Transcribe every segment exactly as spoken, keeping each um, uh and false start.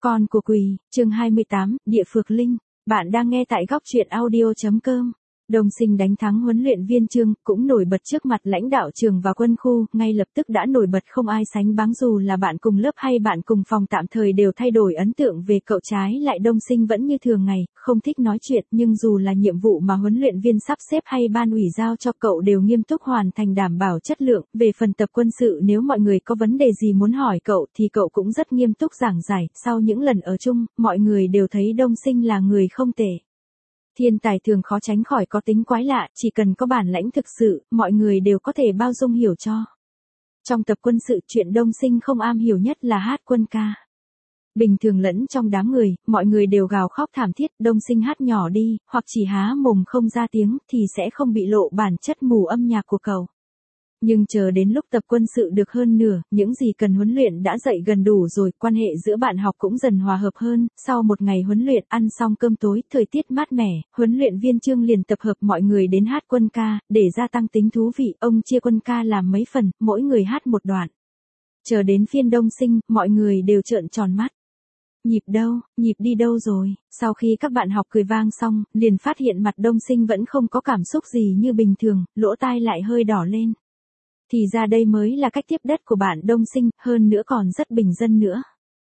Con của Quỳ, chương hai mươi tám, Địa Phược Linh. Bạn đang nghe tại góc truyện audio chấm com. Đông Sinh đánh thắng huấn luyện viên Trương, cũng nổi bật trước mặt lãnh đạo trường và quân khu, ngay lập tức đã nổi bật không ai sánh bằng, dù là bạn cùng lớp hay bạn cùng phòng tạm thời đều thay đổi ấn tượng về cậu. Trái lại Đông Sinh vẫn như thường ngày, không thích nói chuyện, nhưng dù là nhiệm vụ mà huấn luyện viên sắp xếp hay ban ủy giao cho cậu đều nghiêm túc hoàn thành, đảm bảo chất lượng. Về phần tập quân sự, nếu mọi người có vấn đề gì muốn hỏi cậu thì cậu cũng rất nghiêm túc giảng giải. Sau những lần ở chung, mọi người đều thấy Đông Sinh là người không tệ. Thiên tài thường khó tránh khỏi có tính quái lạ, chỉ cần có bản lãnh thực sự, mọi người đều có thể bao dung hiểu cho. Trong tập quân sự, chuyện Đông Sinh không am hiểu nhất là hát quân ca. Bình thường lẫn trong đám người, mọi người đều gào khóc thảm thiết. Đông Sinh hát nhỏ đi, hoặc chỉ há mồm không ra tiếng, thì sẽ không bị lộ bản chất mù âm nhạc của cậu. Nhưng chờ đến lúc tập quân sự được hơn nửa, những gì cần huấn luyện đã dạy gần đủ rồi, quan hệ giữa bạn học cũng dần hòa hợp hơn. Sau một ngày huấn luyện, ăn xong cơm tối, thời tiết mát mẻ, huấn luyện viên Trương liền tập hợp mọi người đến hát quân ca, để gia tăng tính thú vị. Ông chia quân ca làm mấy phần, mỗi người hát một đoạn. Chờ đến phiên Đông Sinh, mọi người đều trợn tròn mắt. Nhịp đâu, nhịp đi đâu rồi? Sau khi các bạn học cười vang xong, liền phát hiện mặt Đông Sinh vẫn không có cảm xúc gì như bình thường, lỗ tai lại hơi đỏ lên. Thì ra đây mới là cách tiếp đất của bạn Đông Sinh, hơn nữa còn rất bình dân nữa.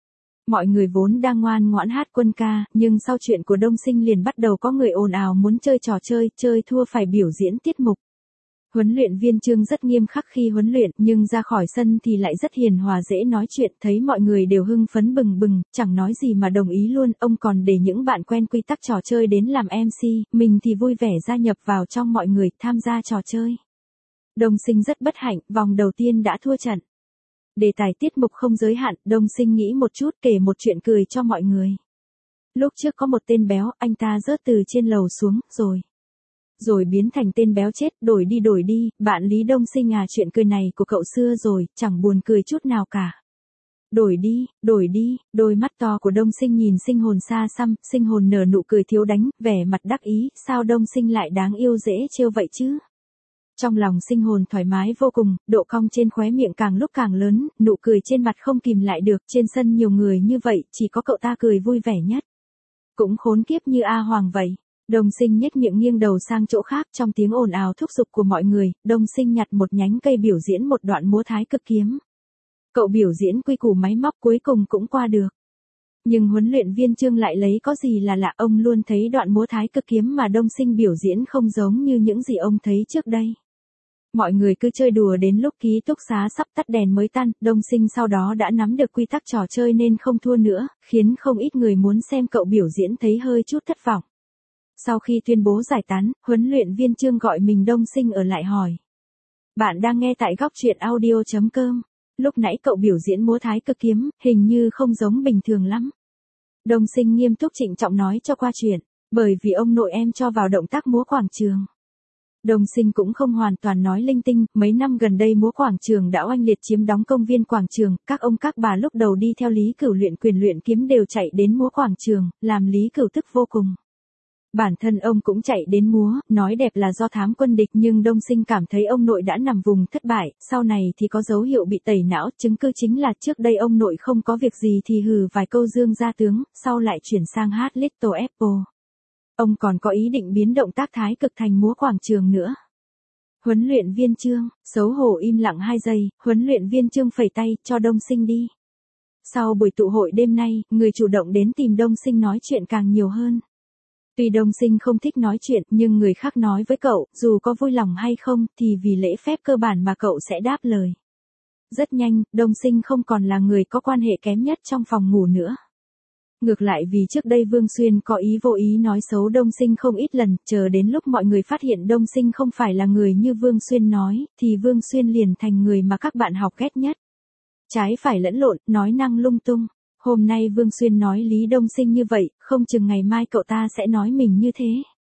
Mọi người vốn đang ngoan ngoãn hát quân ca, nhưng sau chuyện của Đông Sinh liền bắt đầu có người ồn ào muốn chơi trò chơi, chơi thua phải biểu diễn tiết mục. Huấn luyện viên Trương rất nghiêm khắc khi huấn luyện, nhưng ra khỏi sân thì lại rất hiền hòa dễ nói chuyện, thấy mọi người đều hưng phấn bừng bừng, chẳng nói gì mà đồng ý luôn. Ông còn để những bạn quen quy tắc trò chơi đến làm em xê, mình thì vui vẻ gia nhập vào trong mọi người, tham gia trò chơi. Đông Sinh rất bất hạnh, vòng đầu tiên đã thua trận. Đề tài tiết mục không giới hạn, Đông Sinh nghĩ một chút, kể một chuyện cười cho mọi người. Lúc trước có một tên béo, anh ta rớt từ trên lầu xuống, rồi. Rồi biến thành tên béo chết, đổi đi đổi đi. Bạn Lý Đông Sinh à, chuyện cười này của cậu xưa rồi, chẳng buồn cười chút nào cả. Đổi đi, đổi đi. Đôi mắt to của Đông Sinh nhìn Sinh Hồn xa xăm, Sinh Hồn nở nụ cười thiếu đánh, vẻ mặt đắc ý, sao Đông Sinh lại đáng yêu dễ trêu vậy chứ? Trong lòng Sinh Hồn thoải mái vô cùng, độ cong trên khóe miệng càng lúc càng lớn, nụ cười trên mặt không kìm lại được. Trên sân nhiều người như vậy, chỉ có cậu ta cười vui vẻ nhất. Cũng khốn kiếp như A Hoàng vậy. Đông Sinh nhếch miệng nghiêng đầu sang chỗ khác, trong tiếng ồn ào thúc giục của mọi người, Đông Sinh nhặt một nhánh cây biểu diễn một đoạn múa Thái Cực Kiếm. Cậu biểu diễn quy củ máy móc cuối cùng cũng qua được. Nhưng huấn luyện viên Trương lại lấy có gì là lạ, ông luôn thấy đoạn múa Thái Cực Kiếm mà Đông Sinh biểu diễn không giống như những gì ông thấy trước đây. Mọi người cứ chơi đùa đến lúc ký túc xá sắp tắt đèn mới tan, Đông Sinh sau đó đã nắm được quy tắc trò chơi nên không thua nữa, khiến không ít người muốn xem cậu biểu diễn thấy hơi chút thất vọng. Sau khi tuyên bố giải tán, huấn luyện viên Trương gọi mình Đông Sinh ở lại hỏi. Bạn đang nghe tại góc truyện audio chấm com. Lúc nãy cậu biểu diễn múa Thái Cực Kiếm, hình như không giống bình thường lắm. Đông Sinh nghiêm túc trịnh trọng nói cho qua chuyện, bởi vì ông nội em cho vào động tác múa quảng trường. Đông Sinh cũng không hoàn toàn nói linh tinh, mấy năm gần đây múa quảng trường đã oanh liệt chiếm đóng công viên quảng trường, các ông các bà lúc đầu đi theo Lý Cửu luyện quyền luyện kiếm đều chạy đến múa quảng trường, làm Lý Cửu tức vô cùng. Bản thân ông cũng chạy đến múa, nói đẹp là do thám quân địch, nhưng Đông Sinh cảm thấy ông nội đã nằm vùng thất bại, sau này thì có dấu hiệu bị tẩy não, chứng cứ chính là trước đây ông nội không có việc gì thì hừ vài câu dương gia tướng, sau lại chuyển sang hát Little Apple. Ông còn có ý định biến động tác Thái Cực thành múa quảng trường nữa. Huấn luyện viên Trương, xấu hổ im lặng hai giây, huấn luyện viên Trương phẩy tay, cho Đông Sinh đi. Sau buổi tụ hội đêm nay, người chủ động đến tìm Đông Sinh nói chuyện càng nhiều hơn. Tuy Đông Sinh không thích nói chuyện, nhưng người khác nói với cậu, dù có vui lòng hay không, thì vì lễ phép cơ bản mà cậu sẽ đáp lời. Rất nhanh, Đông Sinh không còn là người có quan hệ kém nhất trong phòng ngủ nữa. Ngược lại vì trước đây Vương Xuyên có ý vô ý nói xấu Đông Sinh không ít lần, chờ đến lúc mọi người phát hiện Đông Sinh không phải là người như Vương Xuyên nói, thì Vương Xuyên liền thành người mà các bạn học ghét nhất. Trái phải lẫn lộn, nói năng lung tung. Hôm nay Vương Xuyên nói Lý Đông Sinh như vậy, không chừng ngày mai cậu ta sẽ nói mình như thế.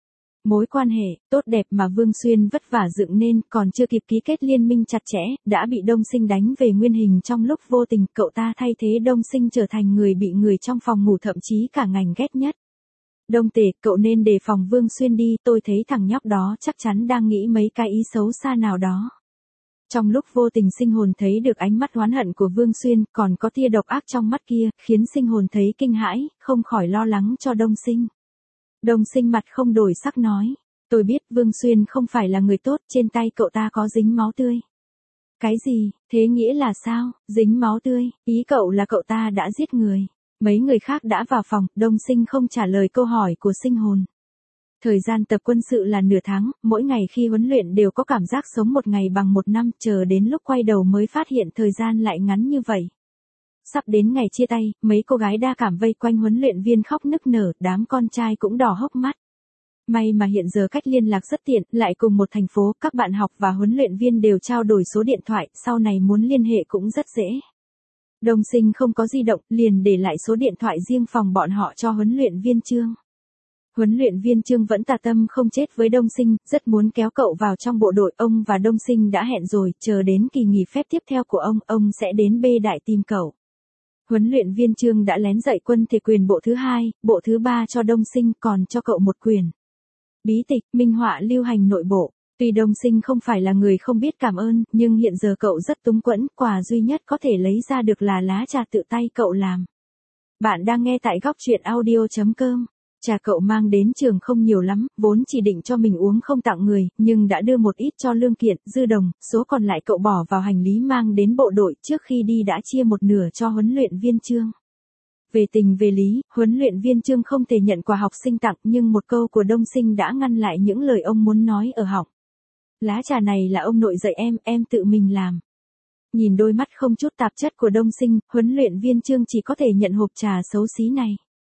Mối quan hệ tốt đẹp mà Vương Xuyên vất vả dựng nên, còn chưa kịp ký kết liên minh chặt chẽ, đã bị Đông Sinh đánh về nguyên hình trong lúc vô tình. Cậu ta thay thế Đông Sinh trở thành người bị người trong phòng ngủ thậm chí cả ngành ghét nhất. Đông Tề, cậu nên đề phòng Vương Xuyên đi, tôi thấy thằng nhóc đó chắc chắn đang nghĩ mấy cái ý xấu xa nào đó. Trong lúc vô tình sinh hồn thấy được ánh mắt oán hận của Vương Xuyên, còn có tia độc ác trong mắt kia, khiến sinh hồn thấy kinh hãi, không khỏi lo lắng cho Đông Sinh. Đông Sinh mặt không đổi sắc nói, tôi biết Vương Xuyên không phải là người tốt, trên tay cậu ta có dính máu tươi. Cái gì, thế nghĩa là sao, dính máu tươi, ý cậu là cậu ta đã giết người. Mấy người khác đã vào phòng, Đông Sinh không trả lời câu hỏi của sinh hồn. Thời gian tập quân sự là nửa tháng, mỗi ngày khi huấn luyện đều có cảm giác sống một ngày bằng một năm, chờ đến lúc quay đầu mới phát hiện thời gian lại ngắn như vậy. Sắp đến ngày chia tay, mấy cô gái đa cảm vây quanh huấn luyện viên khóc nức nở, đám con trai cũng đỏ hốc mắt. May mà hiện giờ cách liên lạc rất tiện, lại cùng một thành phố, các bạn học và huấn luyện viên đều trao đổi số điện thoại, sau này muốn liên hệ cũng rất dễ. Đông Sinh không có di động, liền để lại số điện thoại riêng phòng bọn họ cho huấn luyện viên Trương. Huấn luyện viên Trương vẫn tà tâm không chết với Đông Sinh, rất muốn kéo cậu vào trong bộ đội. Ông và Đông Sinh đã hẹn rồi, chờ đến kỳ nghỉ phép tiếp theo của ông, ông sẽ đến B Đại tìm cậu. Huấn luyện viên Trương đã lén dạy quân thể quyền bộ thứ hai, bộ thứ ba cho Đông Sinh, còn cho cậu một quyền. Bí tịch, minh họa lưu hành nội bộ. Tuy Đông Sinh không phải là người không biết cảm ơn, nhưng hiện giờ cậu rất túng quẫn, quà duy nhất có thể lấy ra được là lá trà tự tay cậu làm. Bạn đang nghe tại góc truyện audio chấm com. Trà cậu mang đến trường không nhiều lắm, vốn chỉ định cho mình uống không tặng người, nhưng đã đưa một ít cho Lương Kiện, Dư Đồng, số còn lại cậu bỏ vào hành lý mang đến bộ đội, trước khi đi đã chia một nửa cho huấn luyện viên Trương. Về tình về lý, huấn luyện viên Trương không thể nhận quà học sinh tặng, nhưng một câu của Đông Sinh đã ngăn lại những lời ông muốn nói ở họng. Lá trà này là ông nội dạy em, em tự mình làm. Nhìn đôi mắt không chút tạp chất của Đông Sinh, huấn luyện viên Trương chỉ có thể nhận hộp trà xấu xí này.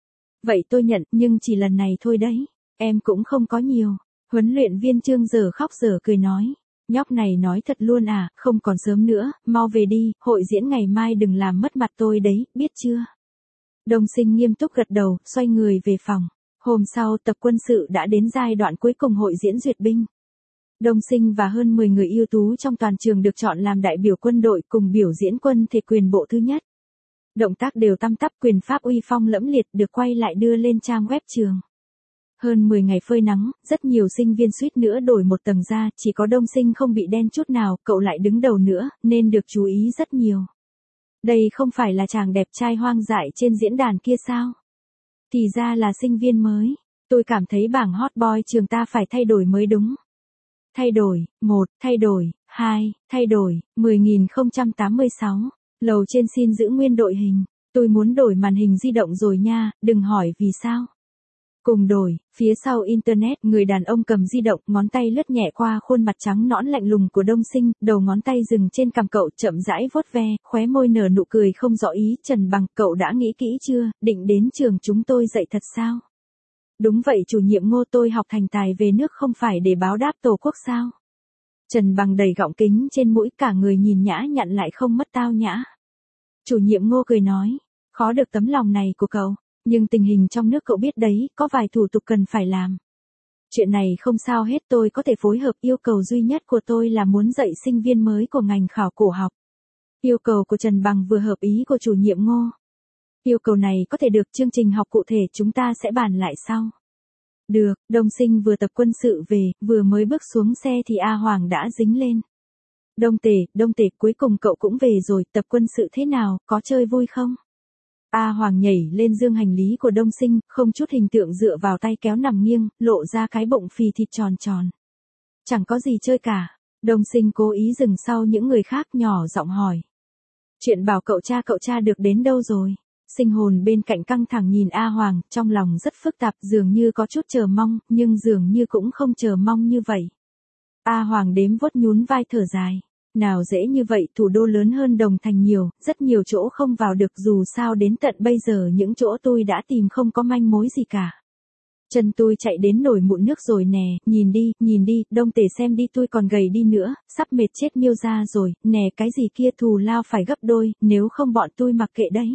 Vậy tôi nhận, nhưng chỉ lần này thôi đấy, em cũng không có nhiều. Huấn luyện viên Trương giờ khóc giờ cười nói. Nhóc này nói thật luôn à, không còn sớm nữa, mau về đi, hội diễn ngày mai đừng làm mất mặt tôi đấy, biết chưa? Đông Sinh nghiêm túc gật đầu, xoay người về phòng. Hôm sau tập quân sự đã đến giai đoạn cuối cùng hội diễn duyệt binh. Đông Sinh và hơn mười người ưu tú trong toàn trường được chọn làm đại biểu quân đội cùng biểu diễn quân thể quyền bộ thứ nhất. Động tác đều tăm tắp, quyền pháp uy phong lẫm liệt, được quay lại đưa lên trang web trường. Hơn mười ngày phơi nắng, rất nhiều sinh viên suýt nữa đổi một tầng da, chỉ có Đông Sinh không bị đen chút nào, cậu lại đứng đầu nữa, nên được chú ý rất nhiều. Đây không phải là chàng đẹp trai hoang dại trên diễn đàn kia sao? Thì ra là sinh viên mới, tôi cảm thấy bảng hot boy trường ta phải thay đổi mới đúng. Thay đổi, một, thay đổi, hai, thay đổi, mười nghìn không trăm tám mươi sáu. Lầu trên xin giữ nguyên đội hình. Tôi muốn đổi màn hình di động rồi nha, đừng hỏi vì sao. Cùng đổi, phía sau internet, người đàn ông cầm di động, ngón tay lướt nhẹ qua khuôn mặt trắng nõn lạnh lùng của Đông Sinh, đầu ngón tay dừng trên cằm cậu, chậm rãi vuốt ve, khóe môi nở nụ cười không rõ ý. Trần Bằng, cậu đã nghĩ kỹ chưa, định đến trường chúng tôi dạy thật sao? Đúng vậy chủ nhiệm Ngô, tôi học thành tài về nước không phải để báo đáp tổ quốc sao? Trần Bằng đầy gọng kính trên mũi, cả người nhìn nhã nhặn lại không mất tao nhã. Chủ nhiệm Ngô cười nói, khó được tấm lòng này của cậu, nhưng tình hình trong nước cậu biết đấy, có vài thủ tục cần phải làm. Chuyện này không sao hết, tôi có thể phối hợp, yêu cầu duy nhất của tôi là muốn dạy sinh viên mới của ngành khảo cổ học. Yêu cầu của Trần Bằng vừa hợp ý của chủ nhiệm Ngô. Yêu cầu này có thể được, chương trình học cụ thể chúng ta sẽ bàn lại sau. Được, Đông Sinh vừa tập quân sự về, vừa mới bước xuống xe thì A Hoàng đã dính lên. Đông Tề, Đông Tề, cuối cùng cậu cũng về rồi, tập quân sự thế nào, có chơi vui không? A Hoàng nhảy lên dương hành lý của Đông Sinh, không chút hình tượng dựa vào tay kéo nằm nghiêng, lộ ra cái bụng phì thịt tròn tròn. Chẳng có gì chơi cả. Đông Sinh cố ý dừng sau những người khác, nhỏ giọng hỏi. Chuyện bảo cậu cha cậu cha được đến đâu rồi? Sinh hồn bên cạnh căng thẳng nhìn A Hoàng, trong lòng rất phức tạp, dường như có chút chờ mong, nhưng dường như cũng không chờ mong như vậy. A Hoàng đếm vuốt nhún vai thở dài. Nào dễ như vậy, thủ đô lớn hơn Đồng Thành nhiều, rất nhiều chỗ không vào được, dù sao đến tận bây giờ những chỗ tôi đã tìm không có manh mối gì cả. Chân tôi chạy đến nổi mụn nước rồi nè, nhìn đi, nhìn đi, Đông Tề xem đi, tôi còn gầy đi nữa, sắp mệt chết Miêu ra rồi, nè cái gì kia thù lao phải gấp đôi, nếu không bọn tôi mặc kệ đấy.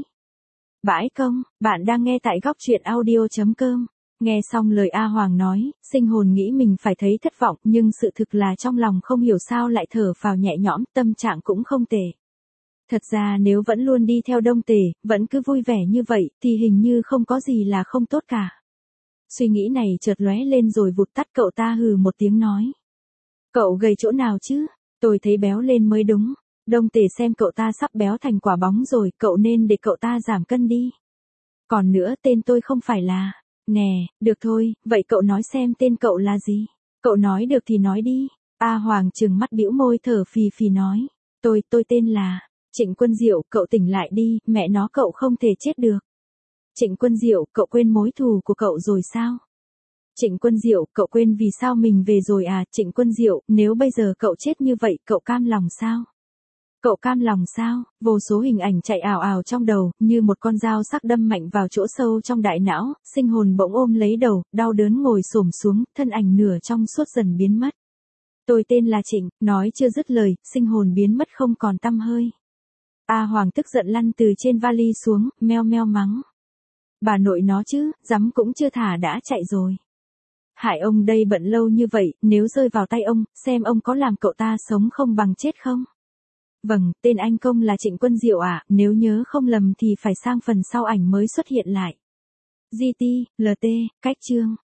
Bãi công, bạn đang nghe tại góc truyện audio chấm com. Nghe xong lời A Hoàng nói, sinh hồn nghĩ mình phải thấy thất vọng, nhưng sự thực là trong lòng không hiểu sao lại thở phào nhẹ nhõm, tâm trạng cũng không tệ. Thật ra nếu vẫn luôn đi theo Đông Tề, vẫn cứ vui vẻ như vậy, thì hình như không có gì là không tốt cả. Suy nghĩ này chợt lóe lên rồi vụt tắt, cậu ta hừ một tiếng nói. Cậu gầy chỗ nào chứ? Tôi thấy béo lên mới đúng. Đông Tề xem cậu ta sắp béo thành quả bóng rồi, cậu nên để cậu ta giảm cân đi. Còn nữa tên tôi không phải là... Nè, được thôi, vậy cậu nói xem tên cậu là gì? Cậu nói được thì nói đi. A Hoàng trừng mắt bĩu môi thở phì phì nói. Tôi, tôi tên là... Trịnh Quân Diệu, cậu tỉnh lại đi, mẹ nó cậu không thể chết được. Trịnh Quân Diệu, cậu quên mối thù của cậu rồi sao? Trịnh Quân Diệu, cậu quên vì sao mình về rồi à? Trịnh Quân Diệu, nếu bây giờ cậu chết như vậy, cậu cam lòng sao? Cậu cam lòng sao? Vô số hình ảnh chạy ào ào trong đầu, như một con dao sắc đâm mạnh vào chỗ sâu trong đại não, sinh hồn bỗng ôm lấy đầu, đau đớn ngồi xổm xuống, thân ảnh nửa trong suốt dần biến mất. Tôi tên là Trịnh, nói chưa dứt lời, sinh hồn biến mất không còn tăm hơi. A Hoàng tức giận lăn từ trên vali xuống, meo meo mắng. Bà nội nó chứ, dám cũng chưa thả đã chạy rồi. Hại ông đây bận lâu như vậy, nếu rơi vào tay ông, xem ông có làm cậu ta sống không bằng chết không? Vâng, tên anh công là Trịnh Quân Diệu ạ, à, nếu nhớ không lầm thì phải sang phần sau ảnh mới xuất hiện lại. giê tê, lờ tê, cách chương.